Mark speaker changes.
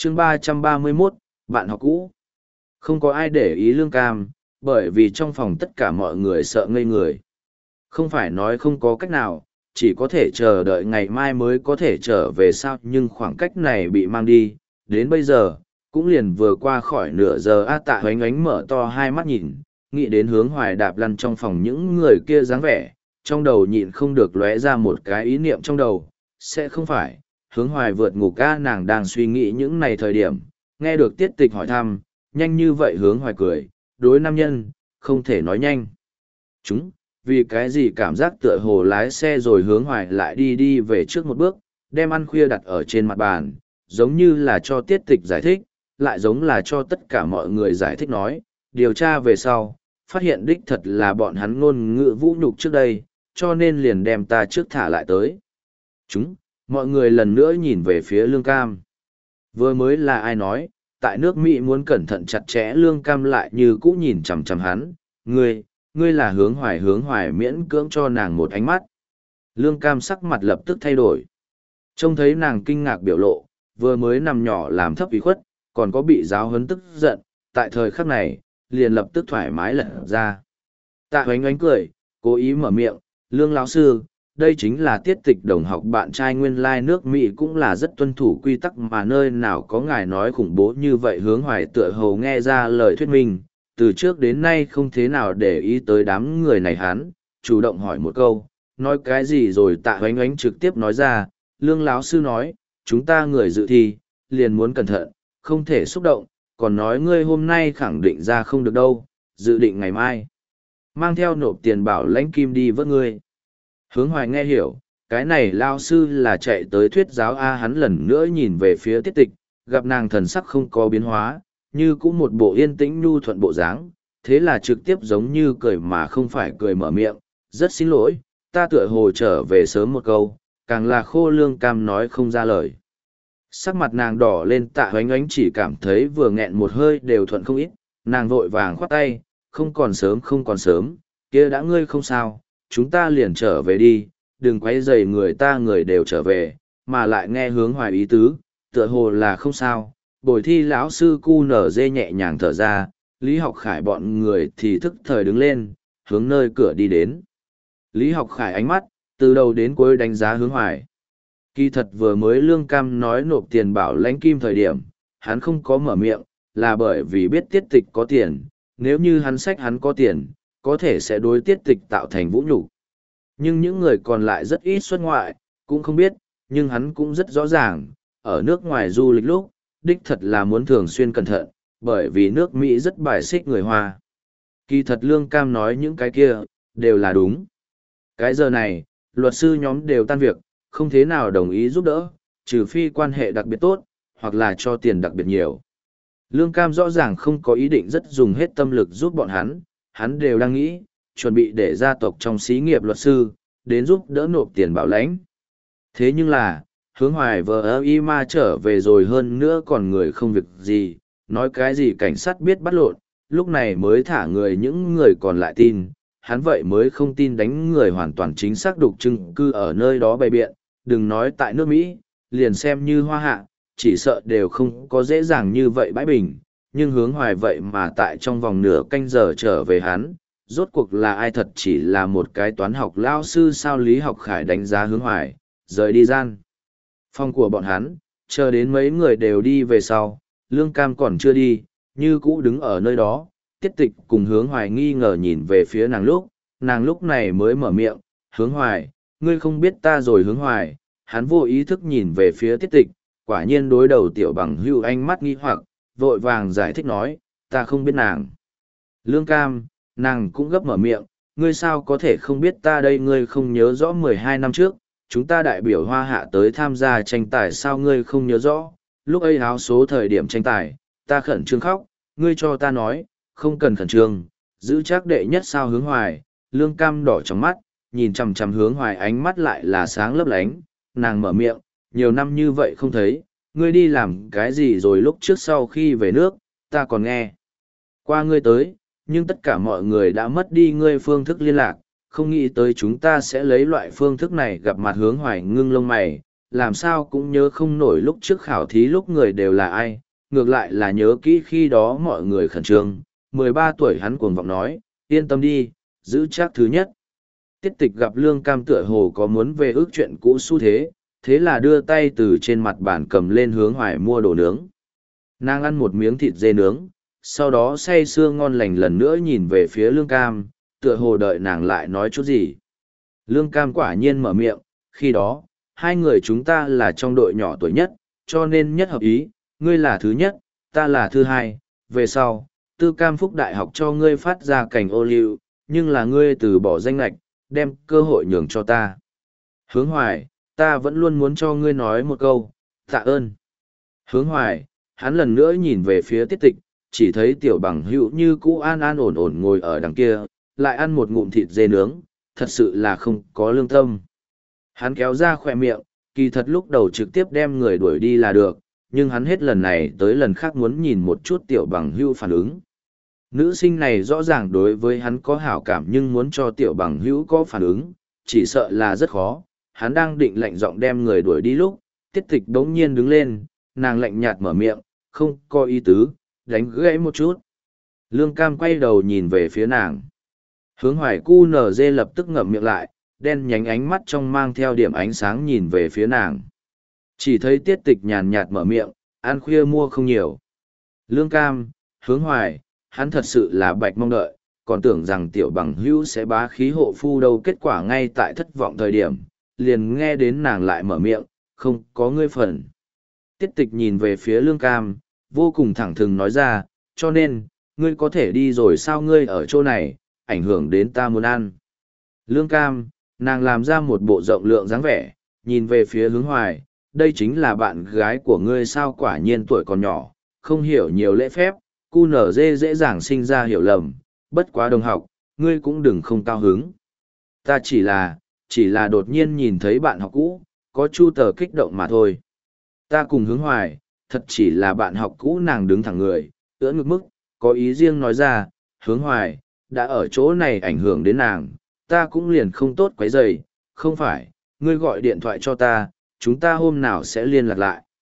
Speaker 1: chương 331, bạn học cũ. Không có ai để ý Lương Cam, bởi vì trong phòng tất cả mọi người sợ ngây người. Không phải nói không có cách nào, chỉ có thể chờ đợi ngày mai mới có thể trở về sao, nhưng khoảng cách này bị mang đi, đến bây giờ, cũng liền vừa qua khỏi nửa giờ. Tạ Hoánh Ánh mở to hai mắt nhìn, nghĩ đến Hướng Hoài đạp lăn trong phòng những người kia dáng vẻ, trong đầu nhịn không được lóe ra một cái ý niệm trong đầu, sẽ không phải Hướng Hoài vượt ngục ca. Nàng đang suy nghĩ những này thời điểm, nghe được Tiết Tịch hỏi thăm, nhanh như vậy. Hướng Hoài cười, đối nam nhân, không thể nói nhanh. Vì cái gì cảm giác tựa hồ lái xe rồi. Hướng Hoài lại đi về trước một bước, đem ăn khuya đặt ở trên mặt bàn, giống như là cho Tiết Tịch giải thích, lại giống là cho tất cả mọi người giải thích nói, điều tra về sau, phát hiện đích thật là bọn hắn ngôn ngữ vũ nhục trước đây, cho nên liền đem ta trước thả lại tới. Mọi người lần nữa nhìn về phía Lương Cam. Vừa mới là ai nói, tại nước Mỹ muốn cẩn thận chặt chẽ. Lương Cam lại như cũ nhìn chằm chằm hắn, ngươi là Hướng Hoài. Hướng Hoài miễn cưỡng cho nàng một ánh mắt. Lương Cam sắc mặt lập tức thay đổi. Trông thấy nàng kinh ngạc biểu lộ, vừa mới nằm nhỏ làm thấp ủy khuất, còn có bị giáo huấn tức giận, tại thời khắc này, liền lập tức thoải mái lật ra. Tạ Hoánh Ánh cười, cố ý mở miệng, Lương lão sư, đây chính là Tiết Tịch đồng học bạn trai nguyên lai nước Mỹ cũng là rất tuân thủ quy tắc mà nơi nào có ngài nói khủng bố như vậy. Hướng Hoài tựa hồ nghe ra lời thuyết minh, từ trước đến nay không thế nào để ý tới đám người này. Hắn chủ động hỏi một câu, nói cái gì rồi. Tạ Hoánh Ánh trực tiếp nói ra, Lương lão sư nói, chúng ta người dự thi, liền muốn cẩn thận, không thể xúc động, còn nói ngươi hôm nay khẳng định ra không được đâu, dự định ngày mai mang theo nộp tiền bảo lãnh kim đi vớt ngươi. Hướng Hoài nghe hiểu, cái này lao sư là chạy tới thuyết giáo a. Hắn lần nữa nhìn về phía Tiết Tịch, gặp nàng thần sắc không có biến hóa, như cũng một bộ yên tĩnh nhu thuận bộ dáng, thế là trực tiếp giống như cười mà không phải cười mở miệng, rất xin lỗi, ta tựa hồ trở về sớm một câu, càng là khô. Lương Cam nói không ra lời. Sắc mặt nàng đỏ lên. Tạ Hoánh Ánh chỉ cảm thấy vừa nghẹn một hơi đều thuận không ít, nàng vội vàng khoát tay, không còn sớm, kia đã ngươi không sao, chúng ta liền trở về đi, đừng quấy rầy người ta, người đều trở về. Mà lại nghe Hướng Hoài ý tứ, tựa hồ là không sao. Bồi thi lão sư cu nở dê nhẹ nhàng thở ra, Lý Học Khải bọn người thì thức thời đứng lên, hướng nơi cửa đi đến. Lý Học Khải ánh mắt, từ đầu đến cuối đánh giá Hướng Hoài. Kỳ thật vừa mới Lương Cam nói nộp tiền bảo lãnh kim thời điểm, hắn không có mở miệng, là bởi vì biết Tiết Tịch có tiền, nếu như hắn xách hắn có tiền, có thể sẽ đối Tiết Tịch tạo thành vũ nhục. Nhưng những người còn lại rất ít xuất ngoại, cũng không biết, nhưng hắn cũng rất rõ ràng, ở nước ngoài du lịch lúc, đích thật là muốn thường xuyên cẩn thận, bởi vì nước Mỹ rất bài xích người Hoa. Kỳ thật Lương Cam nói những cái kia, đều là đúng. Cái giờ này, luật sư nhóm đều tan việc, không thế nào đồng ý giúp đỡ, trừ phi quan hệ đặc biệt tốt, hoặc là cho tiền đặc biệt nhiều. Lương Cam rõ ràng không có ý định rất dùng hết tâm lực giúp bọn hắn đều đang nghĩ, chuẩn bị để gia tộc trong xí nghiệp luật sư, đến giúp đỡ nộp tiền bảo lãnh. Thế nhưng là, Hướng Hoài vờ y ma trở về rồi, hơn nữa còn người không việc gì, nói cái gì cảnh sát biết bắt lộn, lúc này mới thả người. Những người còn lại tin, hắn vậy mới không tin đánh người hoàn toàn chính xác đục chứng cư ở nơi đó bày biện, đừng nói tại nước Mỹ, liền xem như Hoa Hạ, chỉ sợ đều không có dễ dàng như vậy bãi bình. Nhưng Hướng Hoài vậy mà tại trong vòng nửa canh giờ trở về. Hắn rốt cuộc là ai? Thật chỉ là một cái toán học lao sư sao? Lý Học Khải đánh giá Hướng Hoài, rời đi gian phòng của bọn hắn, chờ đến mấy người đều đi về sau, Lương Cam còn chưa đi, như cũ đứng ở nơi đó. Tiết Tịch cùng Hướng Hoài nghi ngờ nhìn về phía nàng lúc này mới mở miệng, Hướng Hoài, ngươi không biết ta rồi. Hướng Hoài, hắn vô ý thức nhìn về phía Tiết Tịch, quả nhiên đối đầu tiểu bằng hưu ánh mắt nghi hoặc, vội vàng giải thích nói, ta không biết nàng. Lương Cam, nàng cũng gấp mở miệng, ngươi sao có thể không biết ta đây? Ngươi không nhớ rõ 12 năm trước, chúng ta đại biểu Hoa Hạ tới tham gia tranh tài sao? Ngươi không nhớ rõ, lúc ấy áo số thời điểm tranh tài, ta khẩn trương khóc, ngươi cho ta nói, không cần khẩn trương, giữ chắc đệ nhất sao? Hướng Hoài, Lương Cam đỏ trong mắt, nhìn chằm chằm Hướng Hoài, ánh mắt lại là sáng lấp lánh, nàng mở miệng, nhiều năm như vậy không thấy, ngươi đi làm cái gì rồi? Lúc trước sau khi về nước, ta còn nghe qua ngươi tới, nhưng tất cả mọi người đã mất đi ngươi phương thức liên lạc, không nghĩ tới chúng ta sẽ lấy loại phương thức này gặp mặt. Hướng Hoài ngưng lông mày, làm sao cũng nhớ không nổi lúc trước khảo thí lúc người đều là ai, ngược lại là nhớ kỹ khi đó mọi người khẩn trương. 13 tuổi hắn cuồng vọng nói, yên tâm đi, giữ chắc thứ nhất. Tiết Tịch gặp Lương Cam tựa hồ có muốn về ước chuyện cũ xu thế, thế là đưa tay từ trên mặt bàn cầm lên hướng Hoài mua đồ nướng. Nàng ăn một miếng thịt dê nướng, sau đó say sưa ngon lành lần nữa nhìn về phía Lương Cam, tựa hồ đợi nàng lại nói chút gì. Lương Cam quả nhiên mở miệng, khi đó, hai người chúng ta là trong đội nhỏ tuổi nhất, cho nên nhất hợp ý, ngươi là thứ nhất, ta là thứ hai, về sau, Tư Cam Phúc Đại học cho ngươi phát ra cảnh ô liu, nhưng là ngươi từ bỏ danh lạch, đem cơ hội nhường cho ta. Hướng Hoài, ta vẫn luôn muốn cho ngươi nói một câu, tạ ơn. Hướng Hoài, hắn lần nữa nhìn về phía Tiết Tịch, chỉ thấy tiểu bằng hữu như cũ an an ổn ổn ngồi ở đằng kia, lại ăn một ngụm thịt dê nướng, thật sự là không có lương tâm. Hắn kéo ra khỏe miệng, kỳ thật lúc đầu trực tiếp đem người đuổi đi là được, nhưng hắn hết lần này tới lần khác muốn nhìn một chút tiểu bằng hữu phản ứng. Nữ sinh này rõ ràng đối với hắn có hảo cảm nhưng muốn cho tiểu bằng hữu có phản ứng, chỉ sợ là rất khó. Hắn đang định lạnh giọng đem người đuổi đi lúc, Tiết Tịch đống nhiên đứng lên, nàng lạnh nhạt mở miệng, không có ý tứ, đánh gãy một chút. Lương Cam quay đầu nhìn về phía nàng. Hướng Hoài cu nở dê lập tức ngậm miệng lại, đen nhánh ánh mắt trong mang theo điểm ánh sáng nhìn về phía nàng. Chỉ thấy Tiết Tịch nhàn nhạt mở miệng, ăn khuya mua không nhiều. Lương Cam, Hướng Hoài, hắn thật sự là bạch mong đợi, còn tưởng rằng tiểu bằng hữu sẽ bá khí hộ phu đâu, kết quả ngay tại thất vọng thời điểm, liền nghe đến nàng lại mở miệng, không có ngươi phần. Tiết Tịch nhìn về phía Lương Cam, vô cùng thẳng thừng nói ra, cho nên, ngươi có thể đi rồi sao, ngươi ở chỗ này, ảnh hưởng đến ta muốn ăn. Lương Cam, nàng làm ra một bộ rộng lượng dáng vẻ, nhìn về phía Hướng Hoài, đây chính là bạn gái của ngươi sao, quả nhiên tuổi còn nhỏ, không hiểu nhiều lễ phép, cu nở dễ dàng sinh ra hiểu lầm, bất quá đồng học, ngươi cũng đừng không cao hứng. Ta chỉ là đột nhiên nhìn thấy bạn học cũ, có chu tờ kích động mà thôi. Ta cùng Hướng Hoài, thật chỉ là bạn học cũ. Nàng đứng thẳng người, ưỡn ngực mức, có ý riêng nói ra, Hướng Hoài, đã ở chỗ này ảnh hưởng đến nàng, ta cũng liền không tốt quấy rầy, không phải, ngươi gọi điện thoại cho ta, chúng ta hôm nào sẽ liên lạc lại.